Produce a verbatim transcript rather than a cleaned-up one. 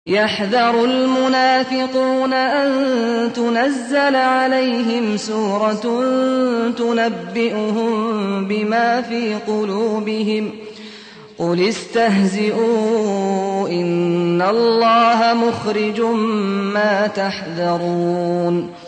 يَحْذَرُ الْمُنَافِقُونَ أَن تُنَزَّلَ عَلَيْهِمْ سُورَةٌ تُنَبِّئُهُم بِمَا فِي قُلُوبِهِمْ ۚ قُلِ اسْتَهْزِئُوا إِنَّ اللَّهَ مُخْرِجٌ مَّا تَحْذَرُونَ